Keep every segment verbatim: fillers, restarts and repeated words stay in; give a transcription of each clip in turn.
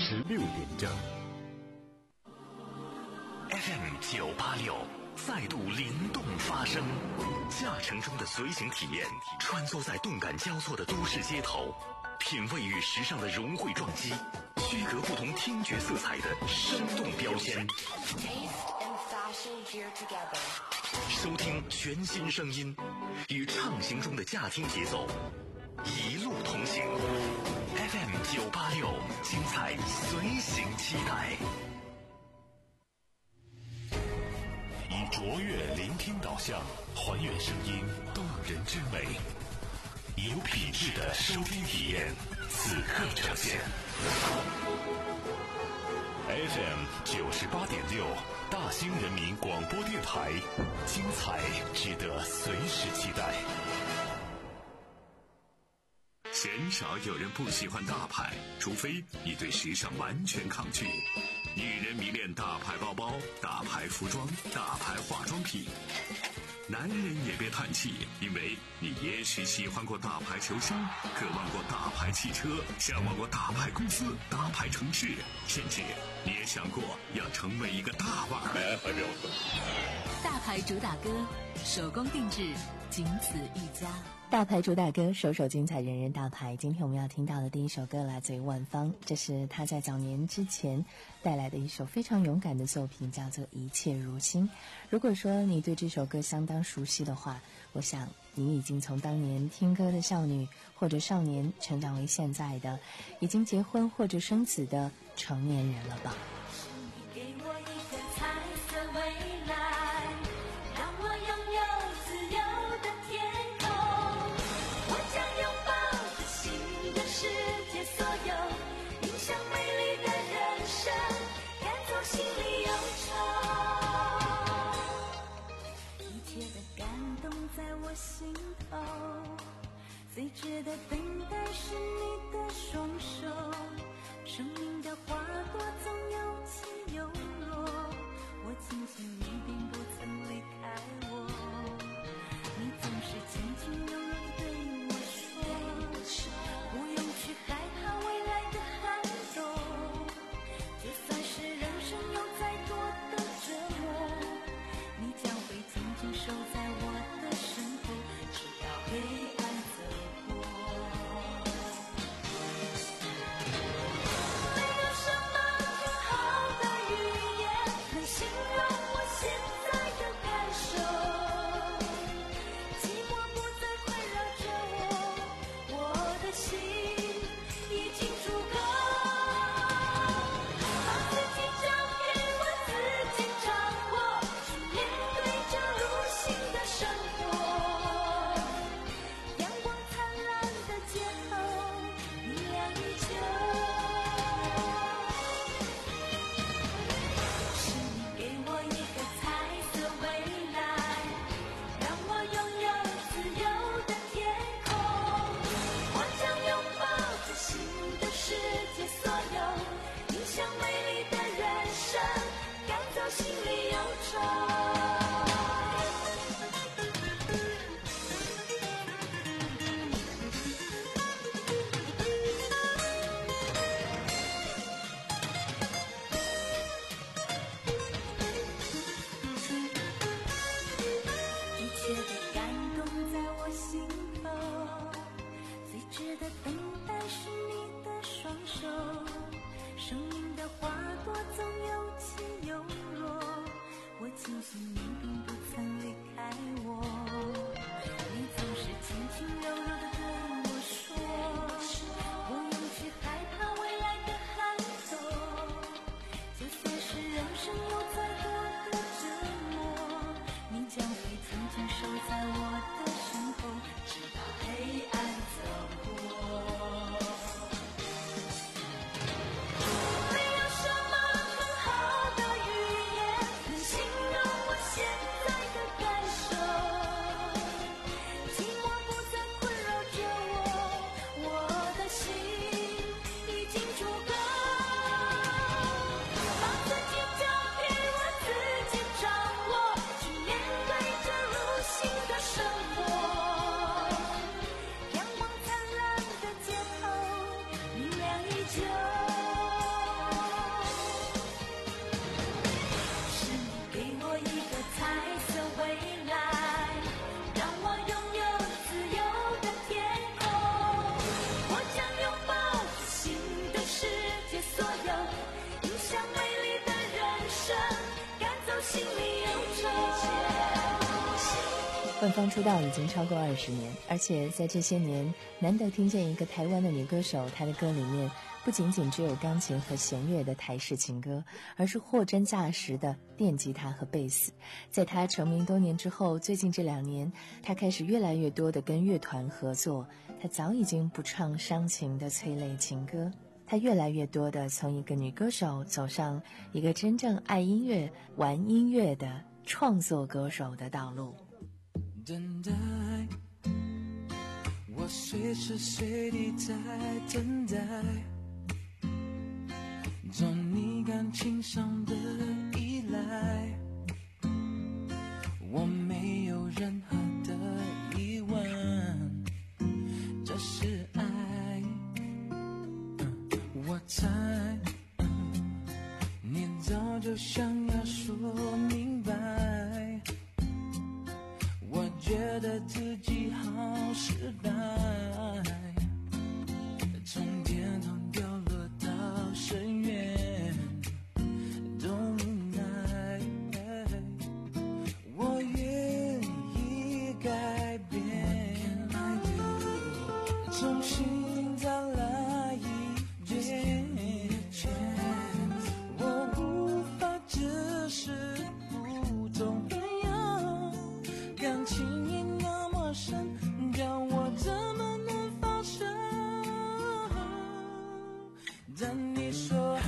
十六点整。 F M 九八六再度灵动发声，驾乘中的随行体验，穿梭在动感交错的都市街头，品味与时尚的融汇撞击，区隔不同听觉色彩的生动标签。收听全新声音，与畅行中的驾听节奏，一路同行。F M 九八六，精彩随行期待。以卓越聆听导向，还原声音动人之美，有品质的收听体验，此刻呈现。F M 九十八点六，大兴人民广播电台，精彩值得随时期待。鲜少有人不喜欢大牌，除非你对时尚完全抗拒。女人迷恋大牌包包、大牌服装、大牌化妆品。男人也别叹气，因为你也许喜欢过大牌球星，渴望过大牌汽车，向往过大牌公司、大牌城市，甚至你也想过要成为一个大腕儿。 大牌主打歌，手工定制，仅此一家。 大牌主打歌，首首精彩，人人大牌。今天我们要听到的第一首歌来自于万芳，这是他在早年之前带来的一首非常勇敢的作品，叫做《一切如新》。如果说你对这首歌相当熟悉的话，我想你已经从当年听歌的少女或者少年成长为现在的已经结婚或者生子的成年人了吧。 你给我一个彩色未来，让我拥有自由的天空，我将拥抱着新的世界，所有影响美丽的人生，赶走心里忧愁，一切的感动在我心头，最值得等待是你的双手，生命的花朵总有万芳出道已经超过二十年，而且在这些年难得听见一个台湾的女歌手，她的歌里面不仅仅只有钢琴和弦乐的台式情歌，而是货真价实的电吉他和贝斯。在她成名多年之后，最近这两年她开始越来越多的跟乐团合作，她早已经不唱伤情的催泪情歌，她越来越多的从一个女歌手走上一个真正爱音乐玩音乐的创作歌手的道路。 等待，我随时随地在等待，从你感情上的依赖，我没有任何的疑问，这是爱。嗯、我猜、嗯、你早就想要说明白，我觉得自己好失败，从天堂掉落到深渊都无奈，我愿意改变，重新再来一遍，我无法只是普通朋友，感情已那么深，叫我怎么能放手？但你说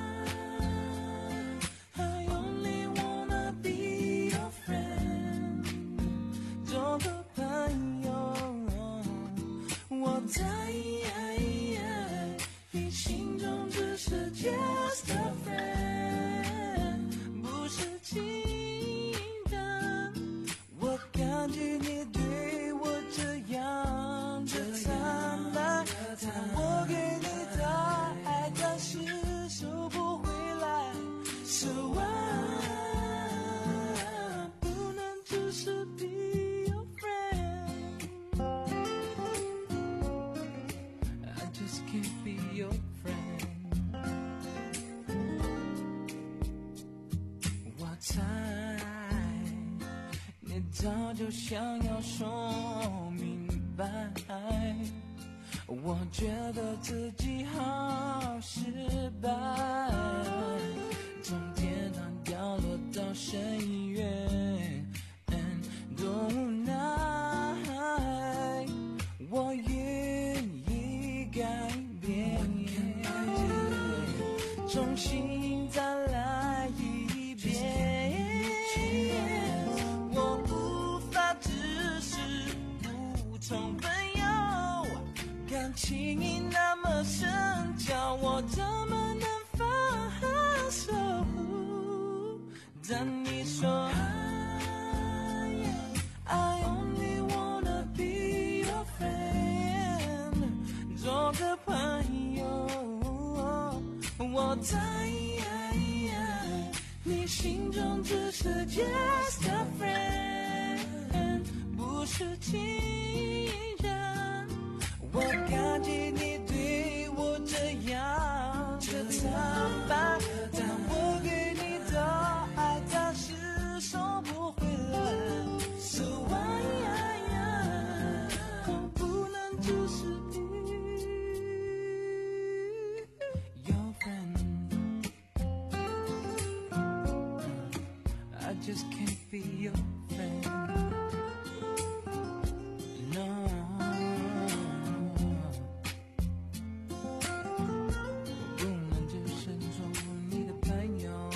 I only wanna be your friend， 做个朋友，我在你心中只是 just a friend， 不是情人。我感觉你对我这样的坦白，我给你的爱，但是收不回来。So why 不能只是 be your friend？ I just can't be your friend。 我猜你早就想要说明白，我觉得自己好失败，从天堂掉落到深渊多无奈，我愿意改变，重新再来一遍，我无法只是普通朋友，感情已那么深，叫我怎么能放手？但你说 I only wanna be your friend， 做个朋友，我在你心中只是 just a friend， 不是情人。我感激你对我这样的坦白，但我给你的爱，但是收不回来。So why 我不能只是 be your friend， I just can't be your friend。No， 不能只是做你的朋友，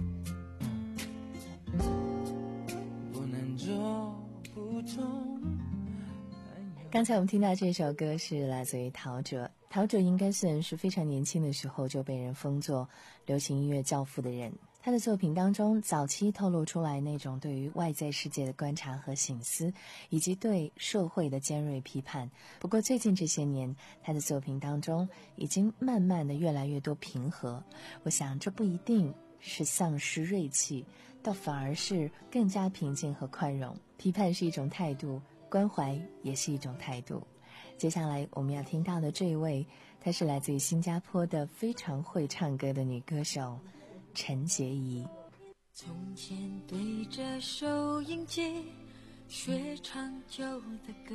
不能做普通朋友。 刚才我们听到这首歌是来自于陶喆，陶喆应该算是非常年轻的时候就被人封作流行音乐教父的人。他的作品当中早期透露出来那种对于外在世界的观察和省思，以及对社会的尖锐批判。不过最近这些年，他的作品当中已经慢慢的越来越多平和。我想这不一定是丧失锐气，倒反而是更加平静和宽容。批判是一种态度，关怀也是一种态度。接下来我们要听到的这一位，她是来自于新加坡的非常会唱歌的女歌手陈洁仪。 从前对着收音机学长久的歌。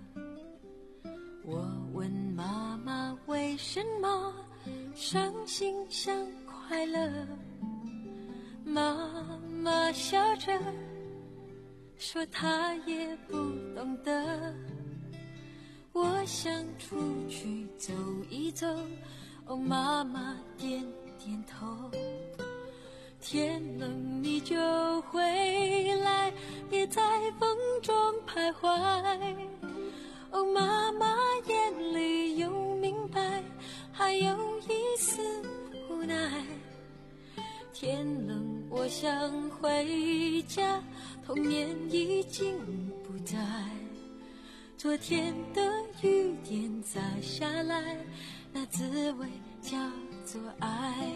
我问妈妈为什么伤心像快乐，妈妈笑着说她也不懂得。我想出去走一走，哦，妈妈点点头。天冷你就回来，别在风中徘徊。哦，妈妈眼里有明白，还有一丝无奈。天冷我想回家，童年已经不在。昨天的雨点洒下来，那滋味叫做爱。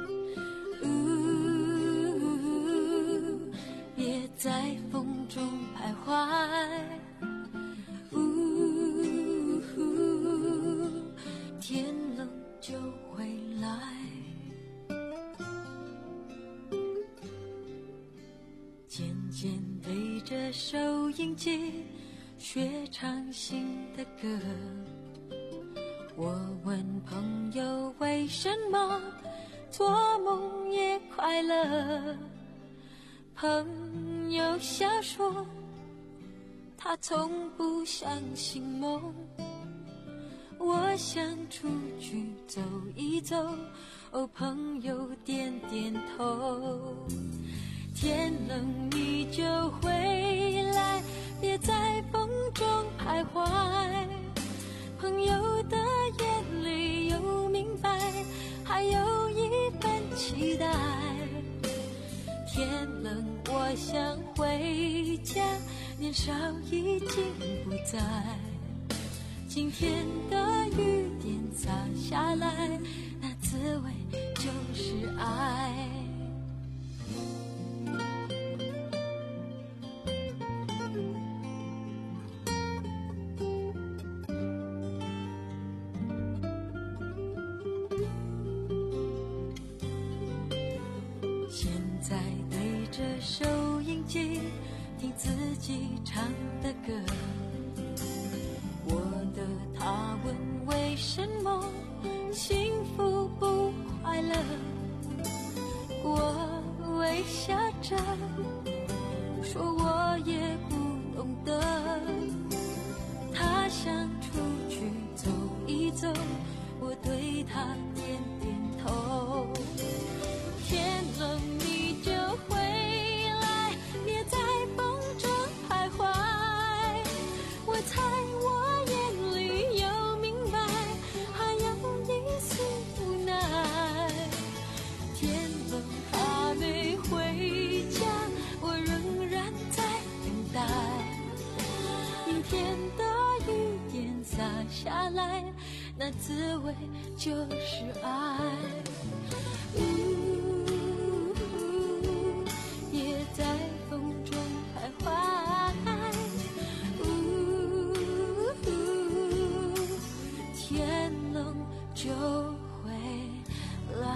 呜，别在风中徘徊。呜，天冷就回来。渐渐对着收音机学唱新的歌。我问朋友为什么做梦也快乐，朋友笑说他从不相信梦。我想出去走一走，哦，朋友点点头。天冷你就回来，别在风中徘徊。朋友的眼里有明白，还有一份期待。天冷我想回家，年少已经不在。今天的雨点洒下来，那滋味就是爱。现在对着收音机听自己唱的歌。我的他问为什么幸福不快乐，我微笑着说我也不懂得。他想出去走一走，我对他点点头。天冷你就回来，别在风中徘徊。我猜我眼里有明白，还有一丝无奈。天冷还没回家，我仍然在等待。明天的雨点洒下来，那滋味就是爱。呜，别在风中徘徊。呜，天冷就回来。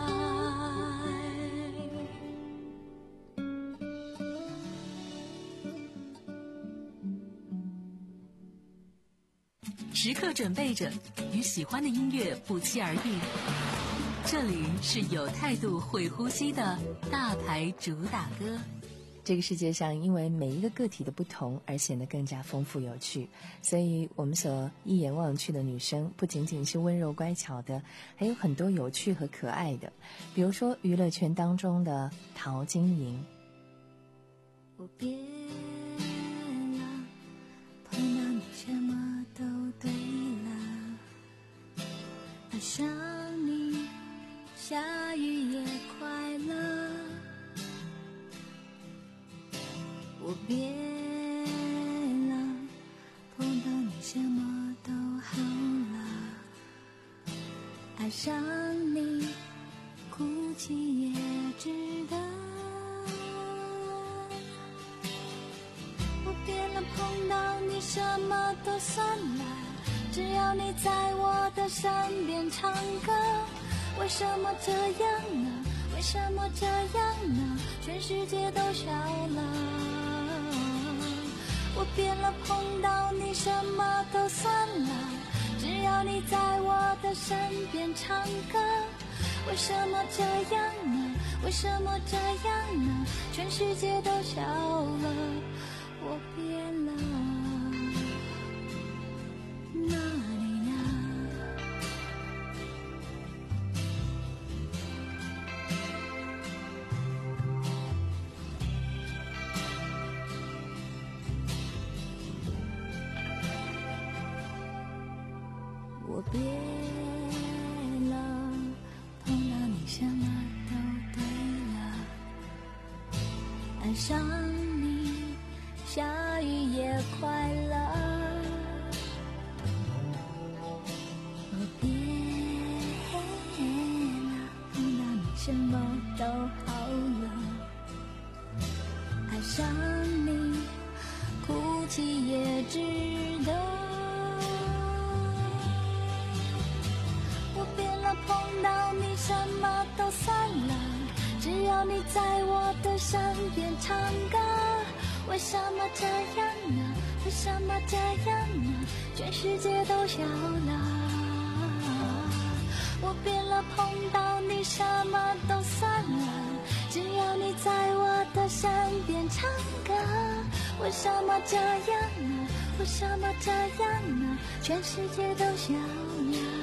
时刻准备着，与喜欢的音乐不期而遇。这里是有态度、会呼吸的大牌主打歌。 这个世界上，因为每一个个体的不同而显得更加丰富有趣，所以我们所一眼望去的女生，不仅仅是温柔乖巧的，还有很多有趣和可爱的。比如说娱乐圈当中的陶晶莹。 我变了，碰到你什么都对了，爱上你下雨也快乐。我变了，碰到你什么都好了，爱上你哭泣也值得。我变了，碰到你什么都算了，只要你在我的身边唱歌。为什么这样呢？为什么这样呢？全世界都笑了。 我变了，碰到你什么都算了，只要你在我的身边唱歌。为什么这样呢？为什么这样呢？全世界都笑了，我变了。哪里呢？我变了，碰到你什么都对了，爱上你下雨也快乐。我变了，碰到你什么都好了，爱上你哭泣也值得。碰到你什么都算了，只要你在我的身边唱歌。为什么这样呢？为什么这样呢？全世界都笑了。我变了，碰到你什么都算了，只要你在我的身边唱歌。为什么这样呢？为什么这样呢？全世界都笑了。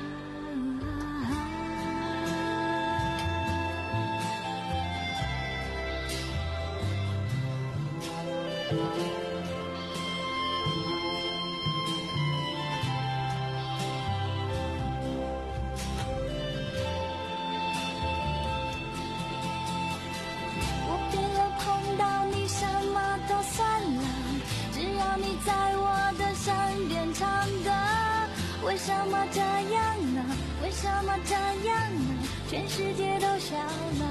为什么这样呢？为什么这样呢？全世界都笑了。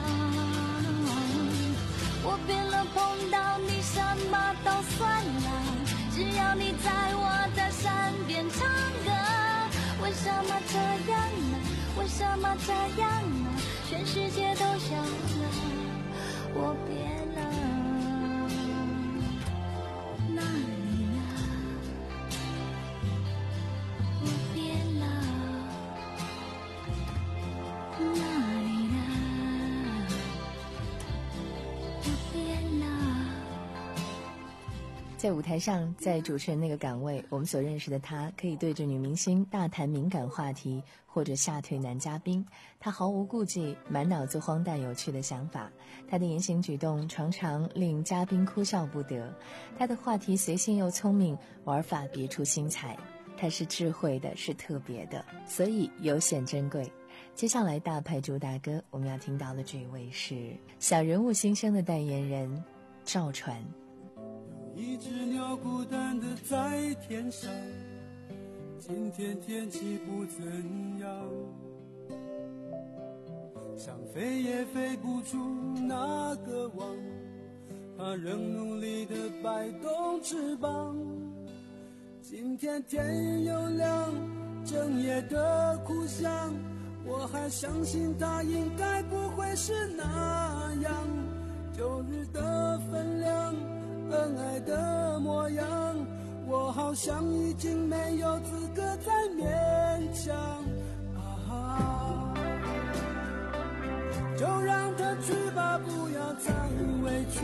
我变了，碰到你什么都算了，只要你在我的身边唱歌。为什么这样呢？为什么这样呢？全世界都笑了。我变了。 在舞台上，在主持人那个岗位，我们所认识的他可以对着女明星大谈敏感话题，或者吓退男嘉宾。他毫无顾忌，满脑子荒诞有趣的想法。他的言行举动常常令嘉宾哭笑不得。他的话题随性又聪明，玩法别出心裁。他是智慧的，是特别的，所以尤显珍贵。接下来大牌主打歌，我们要听到的这位是小人物新生的代言人赵传。 一只鸟孤单的在天上，今天天气不怎样，想飞也飞不出那个网，它仍努力地摆动翅膀。今天天又亮，整夜的哭响，我还相信它应该不会是那样。旧日的分量，恩爱的模样，我好像已经没有资格再勉强啊！就让它去吧，不要再委屈，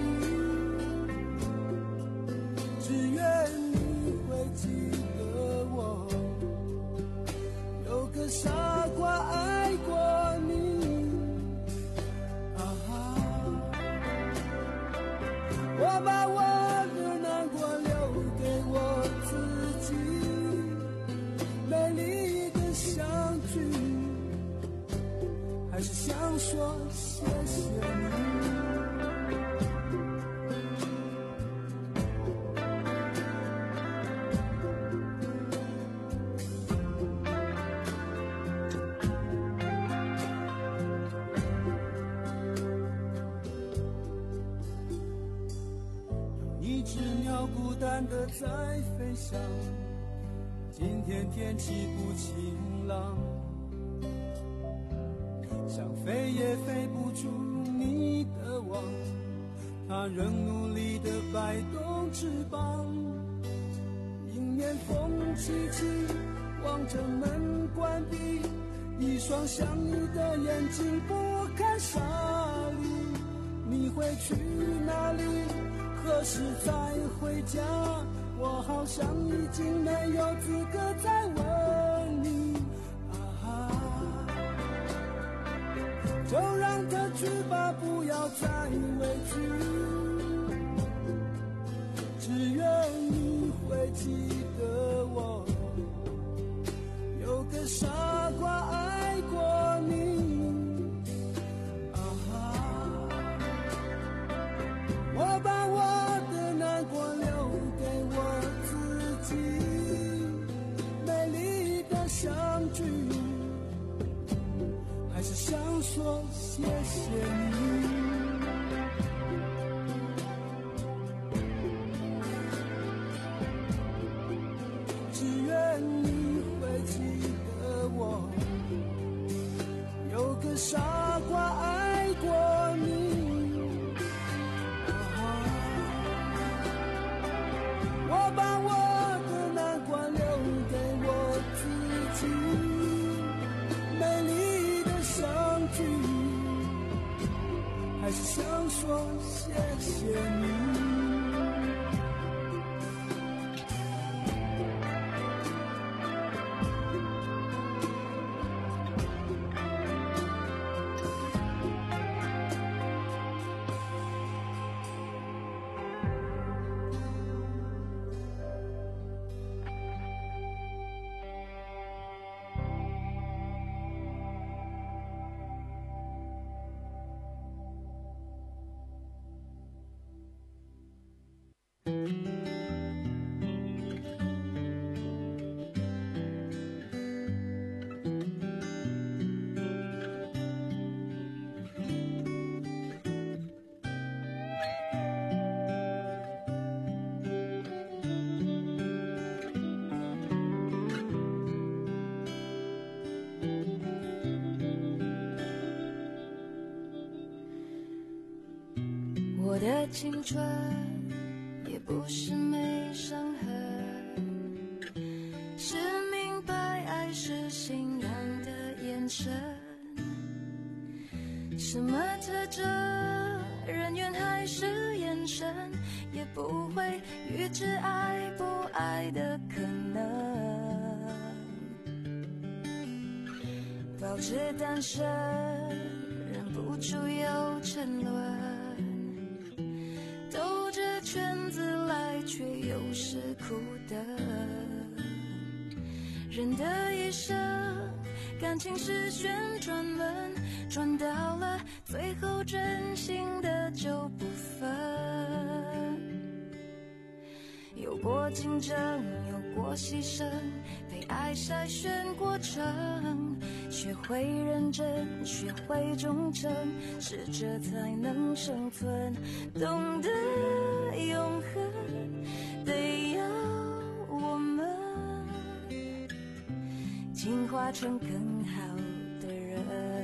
只愿你会记得我，有个傻瓜爱过你啊！我把我还是想说谢谢你。有一只鸟孤单地在飞翔，今天天气不晴朗，想飞也飞不出你的网， 它仍努力地摆动翅膀，迎面风起起，望着门关闭，一双像你的眼睛不堪沙砾。你会去哪里？何时才回家？我好像已经没有资格再问你啊，就让它去吧，不要再委屈，只愿你会记得我有个傻瓜爱过你啊，我把我的难过留给我自己，美丽的相聚，还是想说谢谢你。只愿你会记得我有个傻瓜爱过你。我把我的难关留给我自己，美丽的相聚，还是想说谢谢你。 我的青春也不是没伤痕，是明白爱是信仰的眼神，什么特征人缘还是眼神，也不会预知爱不爱的可能，保持单身忍不住有沉沦，兜着圈子来却又是苦的，人的一生感情是旋转门，转到了最后真心的就不分，有过竞争有过牺牲，被爱筛选过程，学会认真学会忠诚，是这才能生存，懂得永恒得要我们进化成更好的人。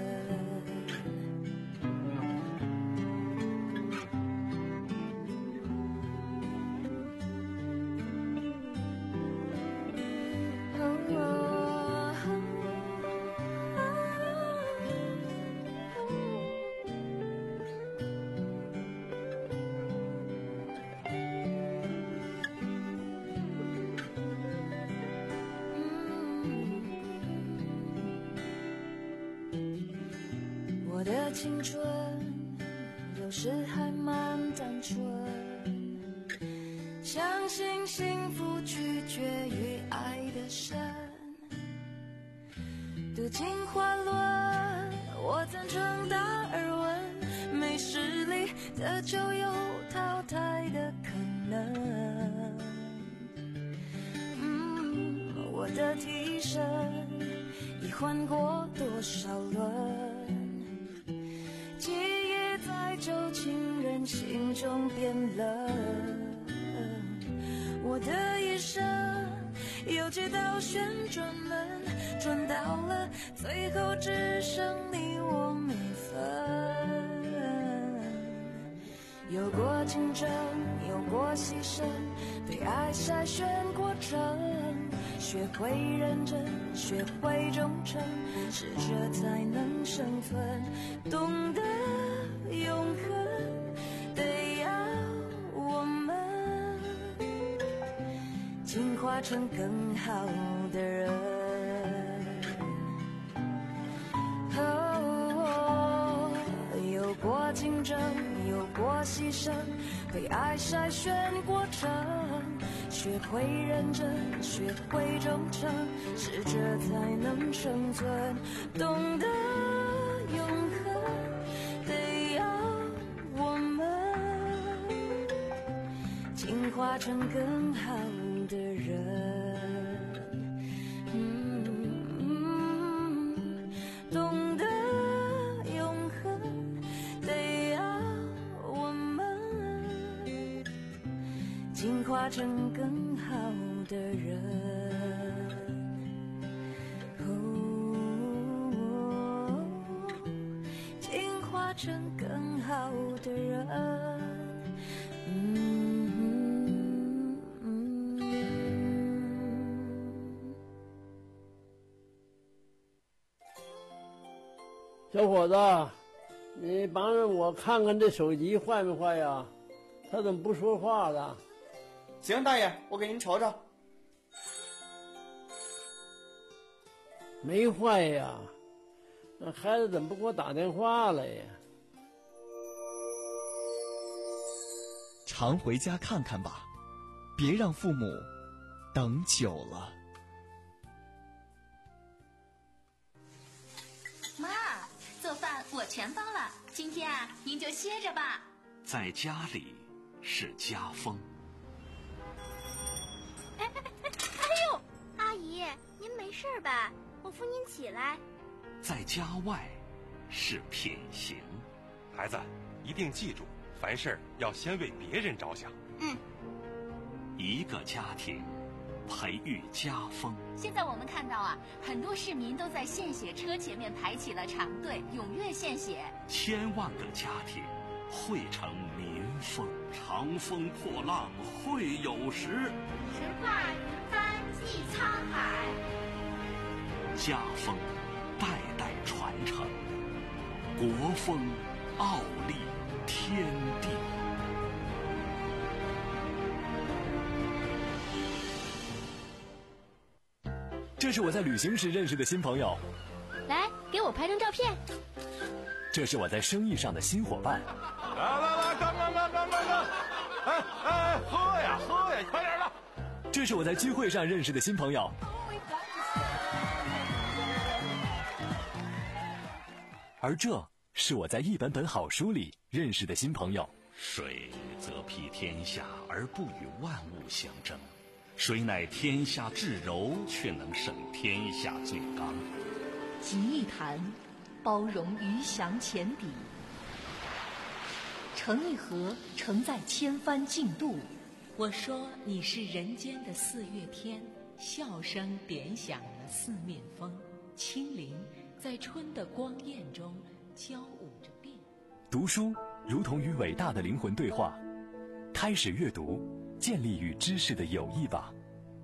我的青春有时还蛮单纯，相信幸福取决于爱的深，读进化论我赞成达尔文，没实力的就有淘汰的可能，嗯，我的替身已换过多少轮，记忆在旧情人心中变冷，我的一生有几道旋转门，转到了最后只剩你我没分，有过过竞争，有过牺牲，对爱筛选过程，学会认真，学会忠诚，适者才能生存，懂得永恒，得要我们进化成更好的人。哦，有过竞争，有过牺牲，被爱筛选过程，学会认真，学会忠诚，适者才能生存，懂得永恒，得要我们进化成更好的人。嗯嗯，懂得永恒，得要我们进化成更好的人。哦，进化成更好的人。嗯嗯嗯。 小伙子，你帮着我看看这手机坏没坏呀？他怎么不说话了？ 行，大爷，我给您瞅瞅。 没坏呀，那孩子怎么不给我打电话了呀？ 常回家看看吧，别让父母等久了。 妈，做饭我全包了，今天啊，您就歇着吧。 在家里是家风。 哎哎哎！哎呦，阿姨，您没事吧？我扶您起来。 在家外是品行。 孩子，一定记住，凡事要先为别人着想。 嗯。 一个家庭培育家风。 现在我们看到啊，很多市民都在献血车前面排起了长队，踊跃献血。 千万个家庭汇成民风，长风破浪会有时， 神话云帆济沧海。 家风代代传承，国风傲立天地。 这是我在旅行时认识的新朋友， 来，给我拍张照片。 这是我在生意上的新伙伴。 来来来，干干干干干干！哎哎，喝呀喝呀，快点的！ 这是我在聚会上认识的新朋友。而这是我在一本本好书里认识的新朋友。 水则披天下而不与万物相争，水乃天下至柔，却能胜天下最刚。 集一坛，包容鱼翔浅底；盛一盒，承载千帆竞渡。我说你是人间的四月天，笑声点响了四面风，清灵在春的光艳中交舞着变。 读书如同与伟大的灵魂对话，开始阅读，建立与知识的友谊吧。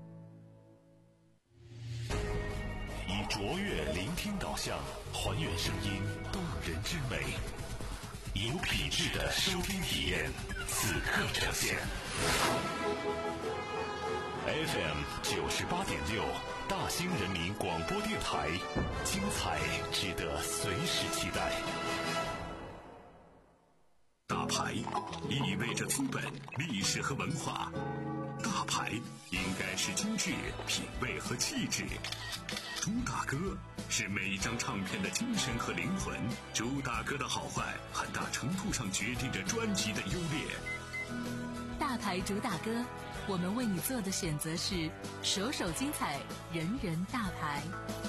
以卓越聆听导向，还原声音动人之美，有品质的收听体验，此刻呈现。F M 九十八点六，大兴人民广播电台，精彩值得随时期待。大牌意味着资本、历史和文化，大牌应该是精致、品味和气质。朱大哥是每一张唱片的精神和灵魂，朱大哥的好坏很大程度上决定着专辑的优劣。 大牌主打歌，我们为你做的选择是首首精彩，人人大牌。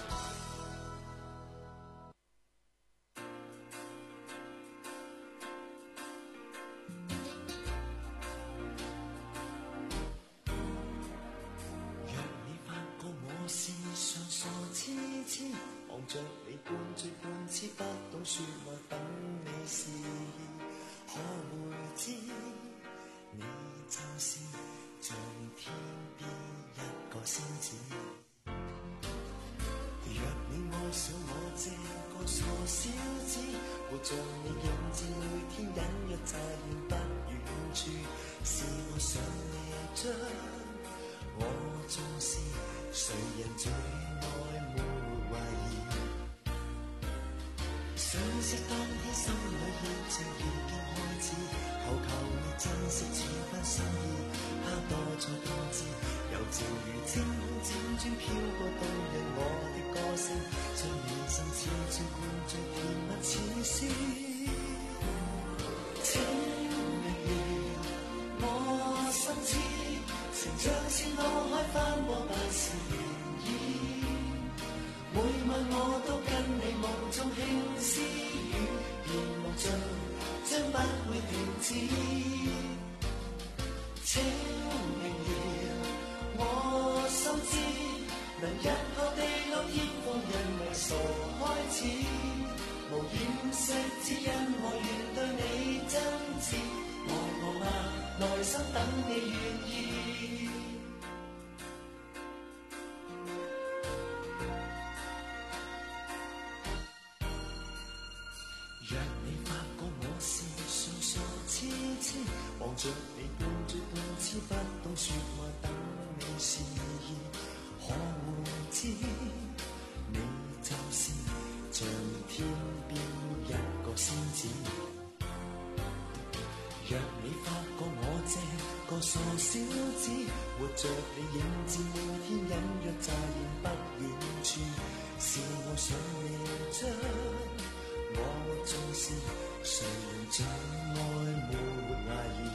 望着你半醉半痴，不懂說話，等你時，可會知个仙子。若你愛上我這個傻小子，活像你影子，每天隱約乍現不遠處，是我想你將我重視，誰人最愛沒懷疑。相識當天心裏熱情已經開始，求求你珍惜這番心意，它多彩多姿，柔情如清空輾轉飄過動人我的歌聲，將你心似醉灌醉甜蜜似詩。請明了我心知，情像千朵開翻波但是漣漪，每晚我都跟你夢中輕私語，而夢盡將不會停止。請明了我心知，能日後地老天荒人為傻開始，無掩飾只因我願對你真摯，愛我嗎？內心等你願意。若你發覺我是傻傻痴痴，望着你半醉半痴，不懂說話等你示意，可會知你就是像天邊一個仙子。若你發覺我這個傻小子，活着你影子，每天隱約乍現不遠處，是我想你將我重視，誰人最愛沒懷疑。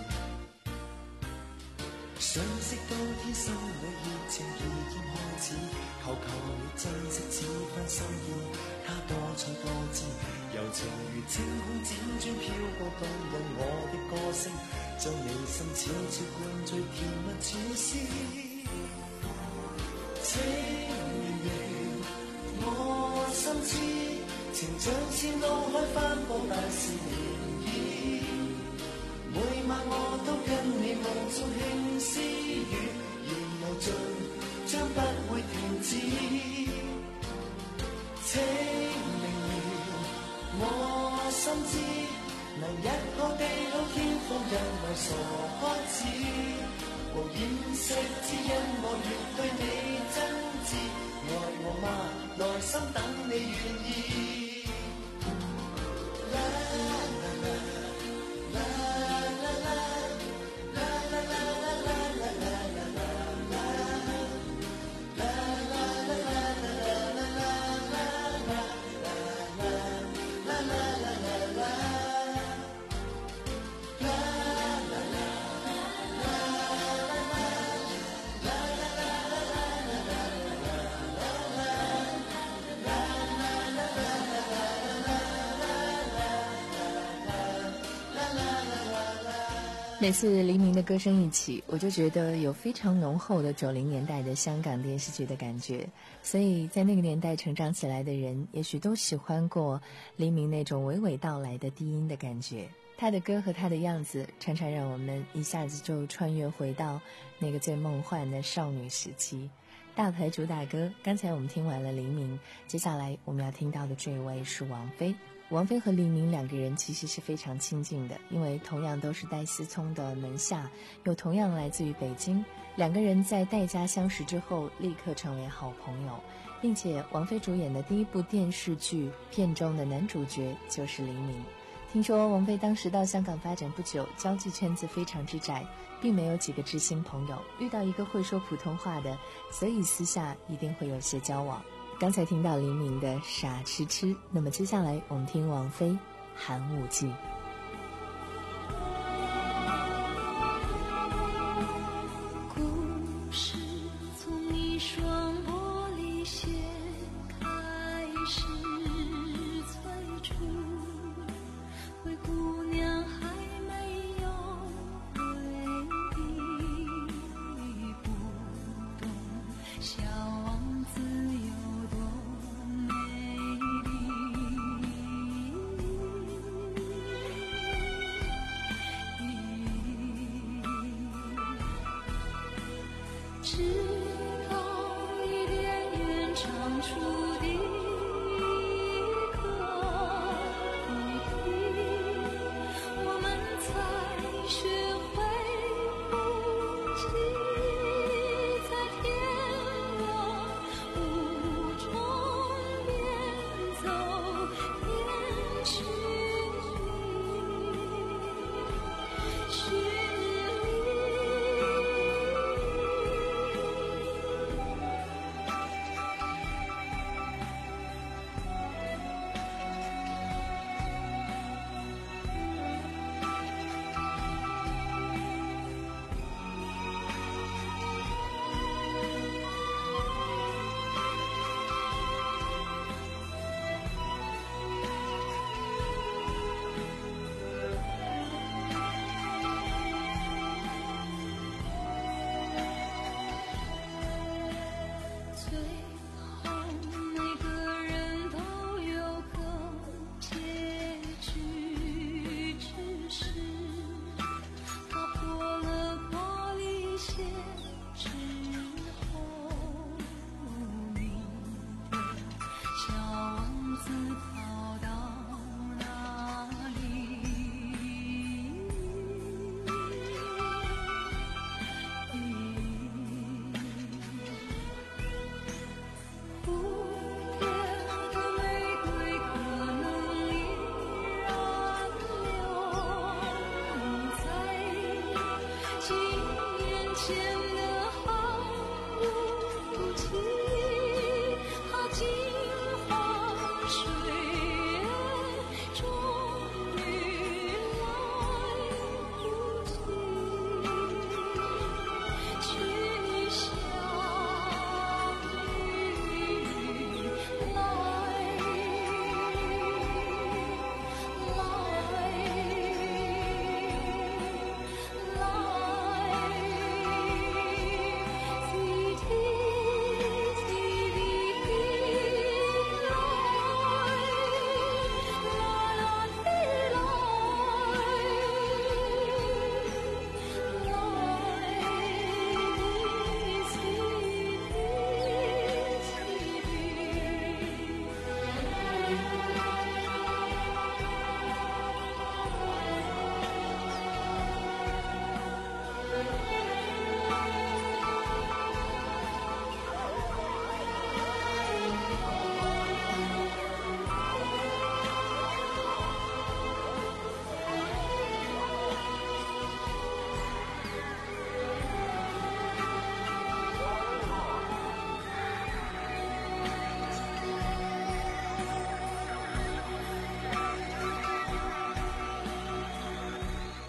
相識當天心裏熱情已經開始，求求你珍惜這番心意，它多彩多姿，柔情如清空輾轉飄過動人我的歌聲，將你心悄悄灌醉甜蜜似詩。請明了我心知，情像千朵開翻波但是漣漪，每晚我都跟你夢中輕私語，言無盡將不會停止。請明了我心知，能日後地老天荒人為傻開始，無掩飾只因我願對你真摯，愛我嗎？內心等你願意。 每次黎明的歌声一起，我就觉得有非常浓厚的九零年代的香港电视剧的感觉，所以在那个年代成长起来的人也许都喜欢过黎明那种娓娓道来的低音的感觉。他的歌和他的样子常常让我们一下子就穿越回到那个最梦幻的少女时期。大牌主打歌，刚才我们听完了黎明，接下来我们要听到的这位是王菲。王菲和黎明两个人其实是非常亲近的，因为同样都是戴思聪的门下，又同样来自于北京，两个人在戴家相识之后立刻成为好朋友，并且王菲主演的第一部电视剧片中的男主角就是黎明。听说王菲当时到香港发展不久，交际圈子非常之窄，并没有几个知心朋友，遇到一个会说普通话的，所以私下一定会有些交往。刚才听到黎明的傻痴痴，那么接下来我们听王菲寒武纪。 故事从一双玻璃鞋开始催促，灰姑娘还没有回忆，不懂小王子有多美丽。直到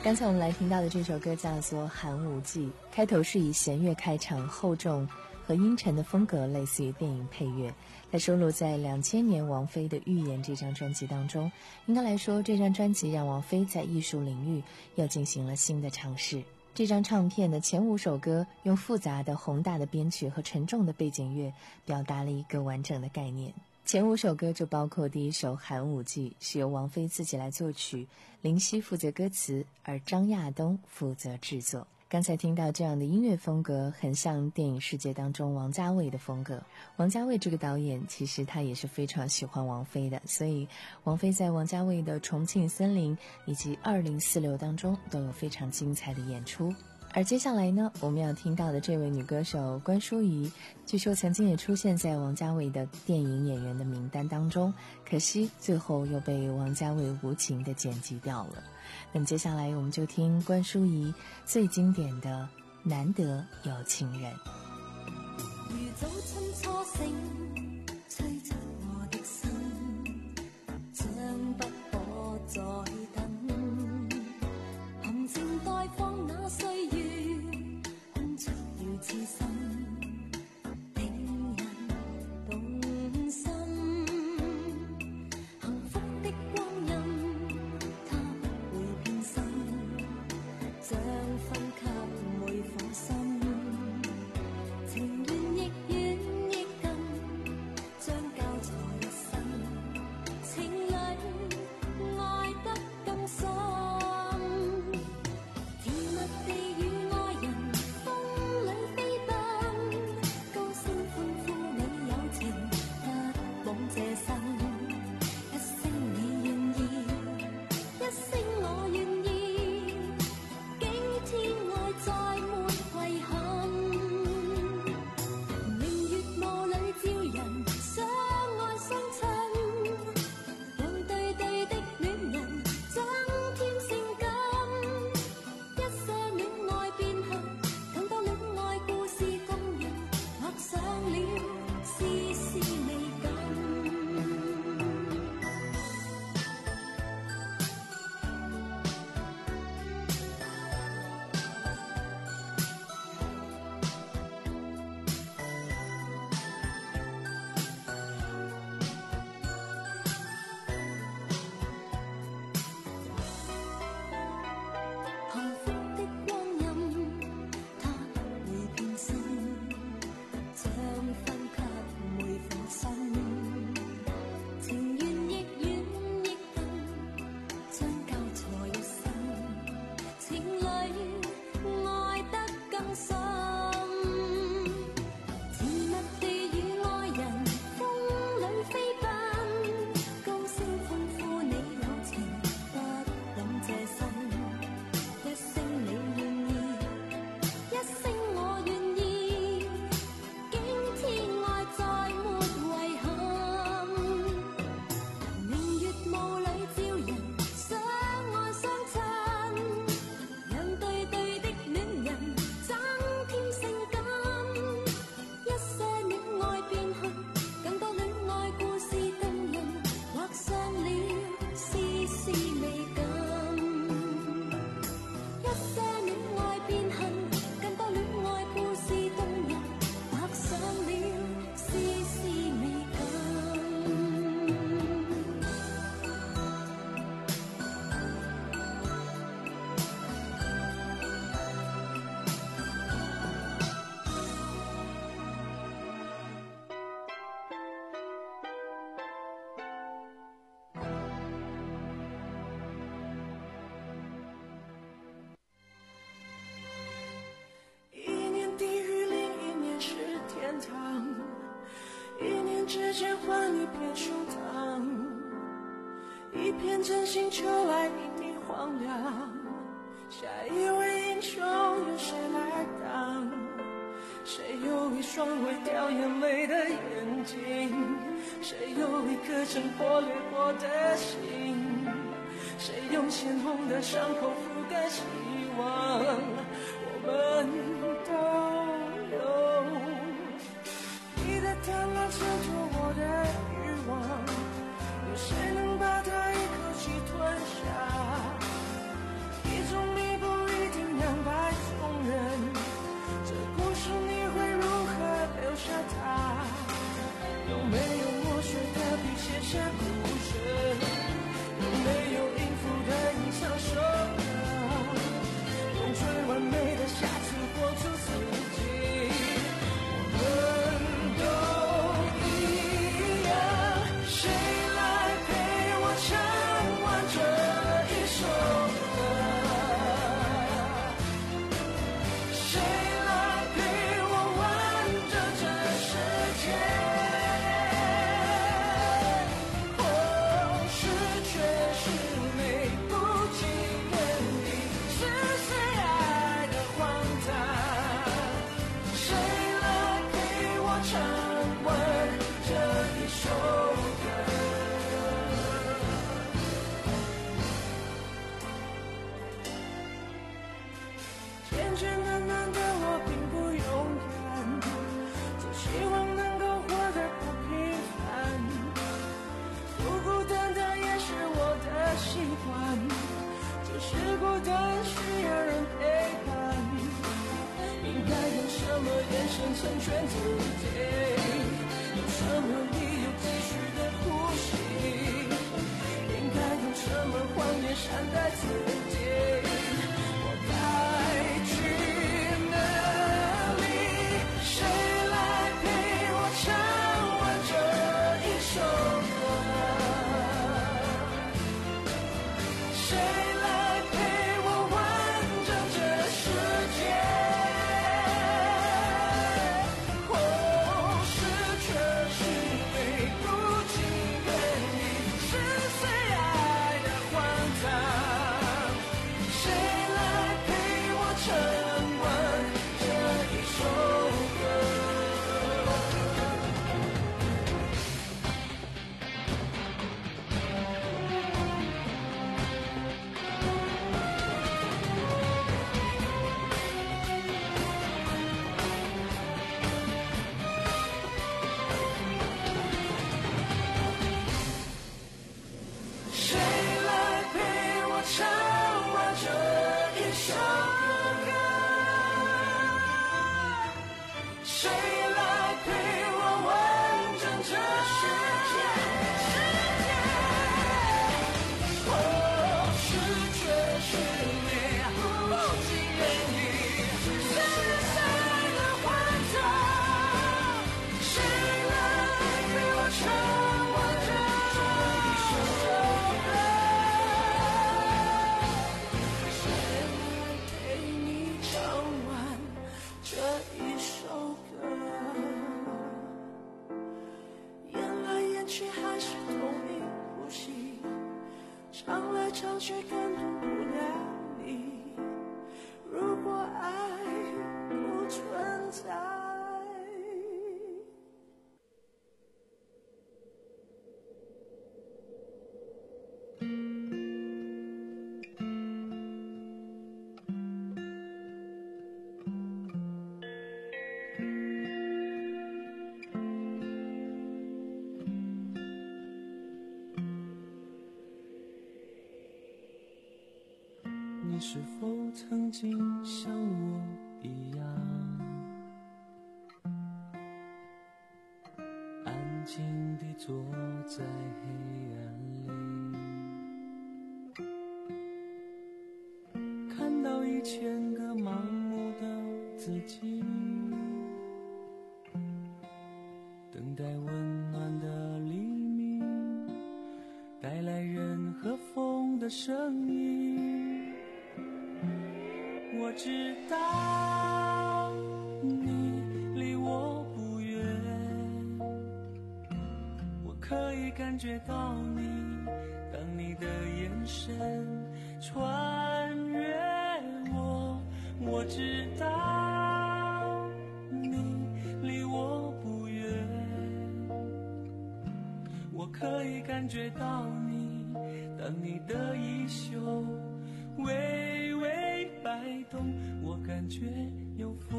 刚才我们来听到的这首歌叫做《寒武纪》，开头是以弦乐开场，厚重和阴沉的风格类似于电影配乐，它收录在两千年王菲的《预言》这张专辑当中。应该来说，这张专辑让王菲在艺术领域又进行了新的尝试。这张唱片的前五首歌用复杂的宏大的编曲和沉重的背景乐表达了一个完整的概念。前五首歌就包括第一首《寒武纪》，是由王菲自己来作曲，林夕负责歌词，而张亚东负责制作。刚才听到这样的音乐风格，很像电影世界当中王家卫的风格。王家卫这个导演其实他也是非常喜欢王菲的，所以王菲在王家卫的《重庆森林》以及二零四六当中都有非常精彩的演出。而接下来呢，我们要听到的这位女歌手关淑怡，据说曾经也出现在王家卫的电影演员的名单当中，可惜最后又被王家卫无情地剪辑掉了。那么接下来我们就听关淑怡最经典的《难得有情人》。 如早春初醒，吹出我的心，將不可再等，含情待放那歲月，空出了痴心，令人動心。幸福的光陰，它不會偏心，將分給每顆心。情願亦遠亦近，將交錯一生，情侶愛得更深。甜蜜地與愛人風裏飛奔，高聲歡呼你有情，不枉這生。一聲你願意，一聲我願意，驚天愛再沒遺憾。明月霧裏照人，相愛相親，讓對對的戀人增添性感。一些戀愛變恨，更多戀愛故事動人，畫上了絲絲美感。幸福的光陰，它不會偏心，將分給每顆心。情願亦遠亦近，將交錯一生，情侶愛得更深。甜蜜地與愛人風裏飛奔，高聲歡呼你有情，不枉這生。一聲你願意，一聲我願意，驚天愛再沒遺憾。明月霧裏照人，相愛相親，讓對對的戀人增添性感。一些戀愛變恨，更多戀愛故事動人，畫上了絲絲美感。一些戀愛變恨，更多戀愛故事動人，畫上了絲絲美感。 一年地狱，另一年是天堂，一念之间换一片胸膛，一片真心求来一地荒凉。下一位英雄由谁来当？谁有一双会掉眼泪的眼睛？谁有一颗曾破裂过的心？谁用鲜红的伤口覆盖希望？我们都有。你的贪婪衬托我的欲望，有谁能把它一口气吞下？一种更需要人陪伴。应该用什么眼神成全自己？用什么理由继续的呼吸？应该用什么谎言善待自己？我该去哪里？谁来陪我唱完这一首歌？谁来陪我完整这世界？或是却是没不尽愿意，是谁爱的荒唐？谁来陪我唱完这一首歌？谁来陪我唱完这一首歌？谁来陪我完整这世界？或是却是你不尽愿意，是谁爱的荒唐？谁来陪我唱完这一首歌？谁来陪你唱完这一首歌？演来演去还是同一部戏，唱来唱去感动不了你。如果爱不存在， 你是否曾经像我一样，安静地坐在黑暗里，看到一千个盲目的自己，等待温暖的黎明，带来人和风的声音。我知道你离我不远，我可以感觉到你，当你的眼神穿越我。我知道你离我不远，我可以感觉到你，当你的衣袖微微摆动，我感觉有风。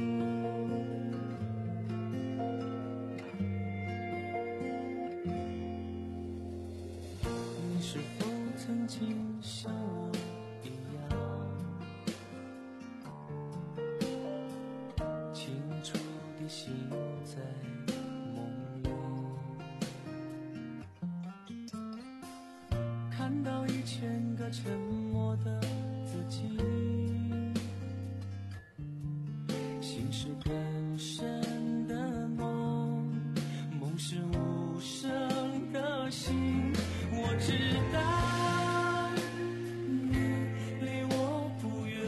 你是否曾经像我一样，清楚地醒在梦里，看到一千个沉默的自己，心是更深的梦，梦是无声的心。我知道你离我不远，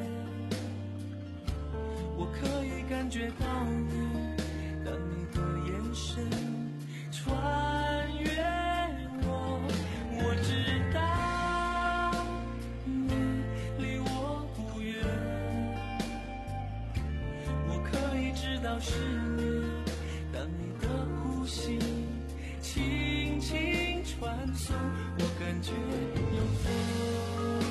我可以感觉到你，当你的眼神穿越我。我知道你离我不远，我可以知道是你，当你的呼吸轻轻传送，我感觉有风。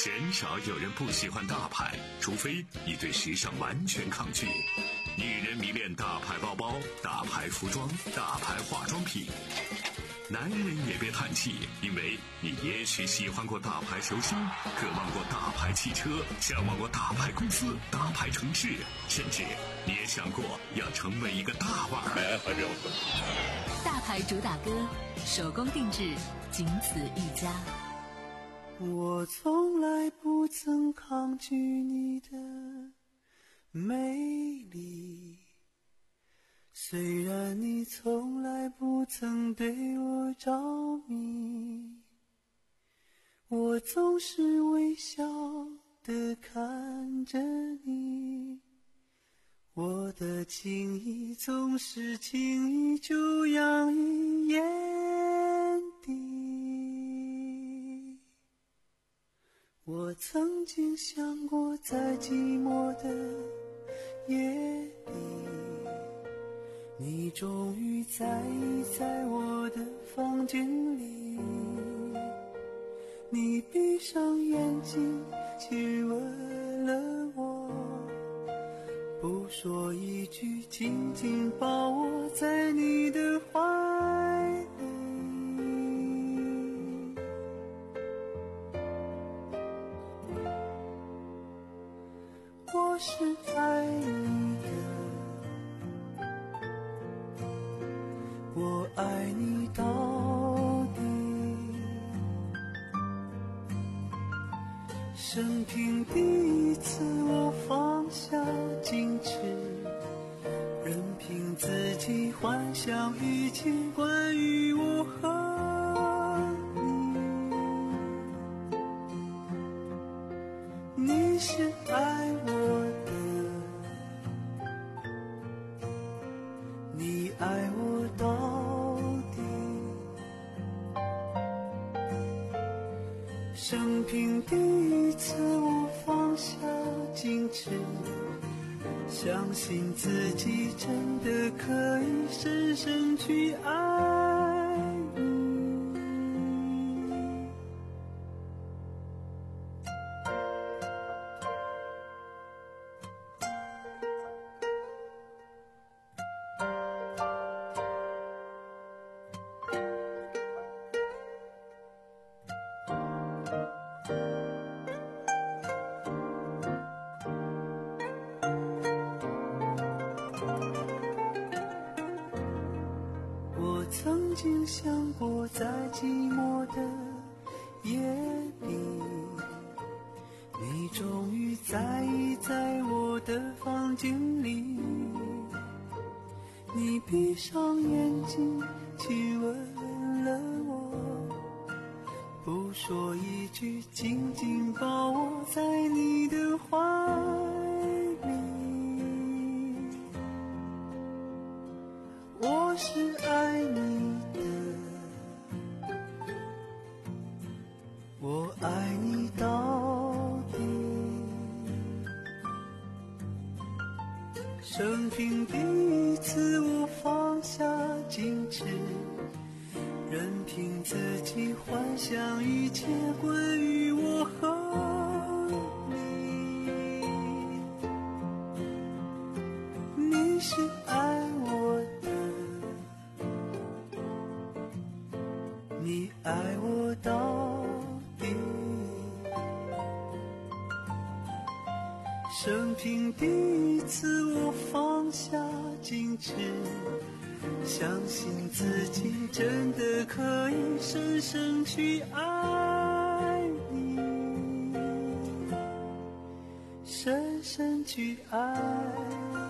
鲜少有人不喜欢大牌，除非你对时尚完全抗拒。女人迷恋大牌包包、大牌服装、大牌化妆品。男人也别叹气，因为你也许喜欢过大牌球星，渴望过大牌汽车，向往过大牌公司、大牌城市，甚至你也想过要成为一个大腕儿。还没有。 大牌主打歌，手工定制，仅此一家。 我从来不曾抗拒你的美丽，虽然你从来不曾对我着迷，我总是微笑地看着你，我的情意总是轻易就洋溢眼底。我曾经想过，在寂寞的夜里，你终于在意在我的房间里，你闭上眼睛亲吻了我，不说一句，紧紧抱我在你的怀里。我是爱你的，我爱你到底，生平第一次我放下矜持，任凭自己幻想一切关于我和你。你是爱我的，你爱我到底，生平第一次我放下矜持，相信自己真的可以深深去爱你。曾经想过，在寂寞的夜里，你终于在意在我的房间里，你闭上眼睛亲吻了我，不说一句，紧紧抱我在你的怀里。我是爱你的，我爱你到底，生平第一次我放下矜持，任凭自己幻想一切关于我和你。你是爱我的，你爱我到底，生平第一次我放下矜持，相信自己真的可以深深去爱你，深深去爱你。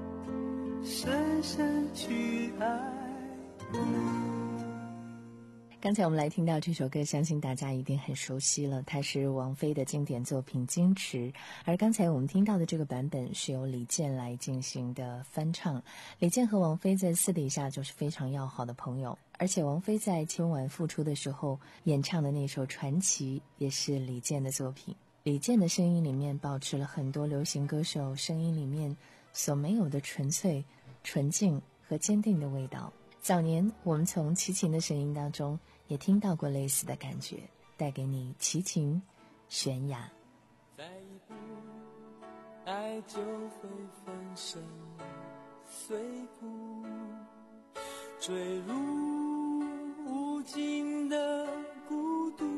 深深去爱你。 刚才我们来听到这首歌，相信大家一定很熟悉了，它是王菲的经典作品《矜持》，而刚才我们听到的这个版本是由李健来进行的翻唱。李健和王菲在私底下就是非常要好的朋友，而且王菲在春晚复出的时候演唱的那首《传奇》也是李健的作品。李健的声音里面保持了很多流行歌手声音里面所没有的纯粹、纯净和坚定的味道。早年我们从齐秦的声音当中也听到过类似的感觉，带给你齐秦悬崖。 再一步爱就会粉身碎骨，坠入无尽的孤独，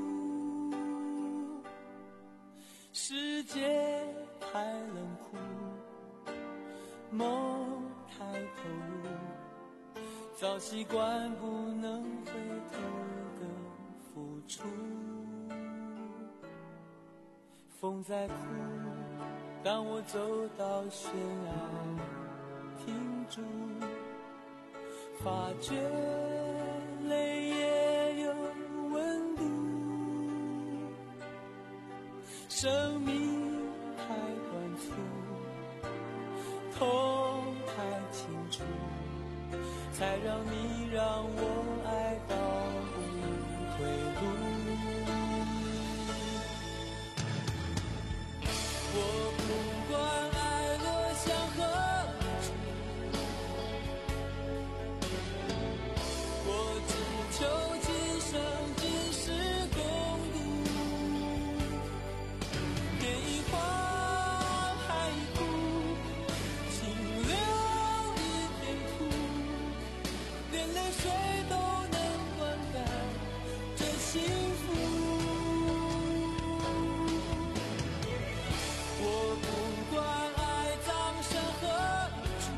世界太冷酷，梦太投入，早习惯不能回头的付出。风在哭，当我走到悬崖停住，发觉泪也有温度。生命太短促，痛太清楚，才让你让我爱到不退路。我不管爱落向何处，我只求今生今世共度。天一荒，海一枯，清流一片土，连泪水都能灌溉这幸福。我不管爱葬身何处，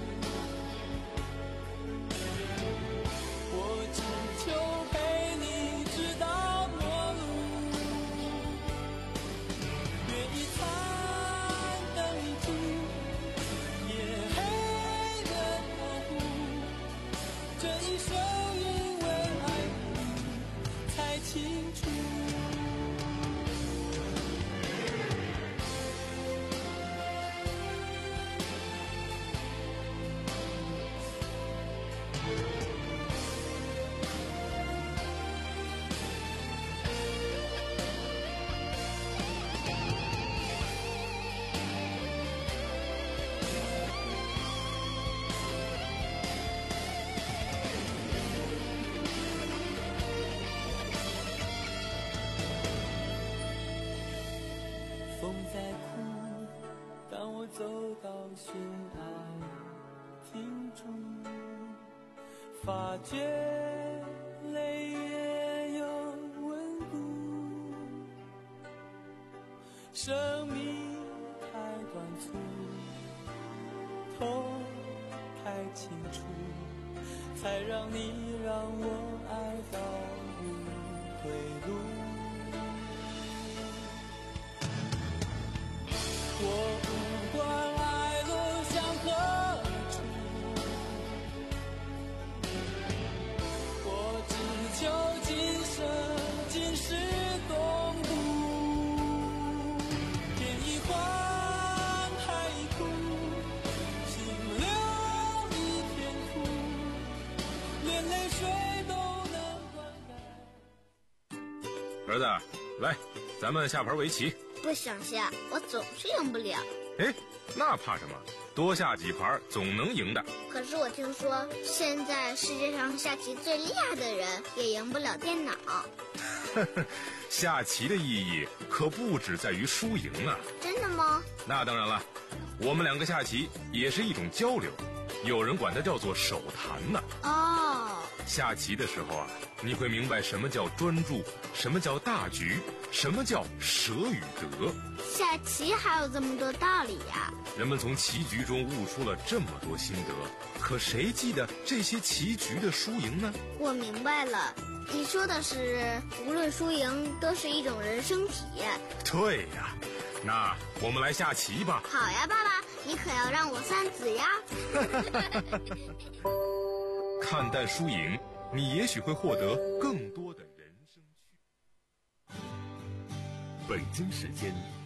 我只求陪你直到末路。月一残，灯一尽，夜黑的模糊，这一生因为爱你才清楚。风在哭，当我走到悬崖停住，发觉泪也有温度。生命太短促，痛太清楚，才让你让我爱到不退路。我不管爱落向何处，我只求今生今世共度。天一荒，海一枯，清流一片土，连泪水都能灌溉。 儿子，来，咱们下盘围棋。 不想下，我总是赢不了。 哎，那怕什么？多下几盘总能赢的。 可是我听说，现在世界上下棋最厉害的人也赢不了电脑。 下棋的意义可不只在于输赢啊。 真的吗？ 那当然了，我们两个下棋也是一种交流，有人管它叫做手谈呢。 哦， 下棋的时候啊，你会明白什么叫专注，什么叫大局，什么叫舍与得。 下棋还有这么多道理呀！ 人们从棋局中悟出了这么多心得，可谁记得这些棋局的输赢呢？ 我明白了，你说的是无论输赢都是一种人生体验。 对呀，那我们来下棋吧。 好呀，爸爸，你可要让我算子呀。 看淡输赢， 你也许会获得更多的人生趣。 北京时间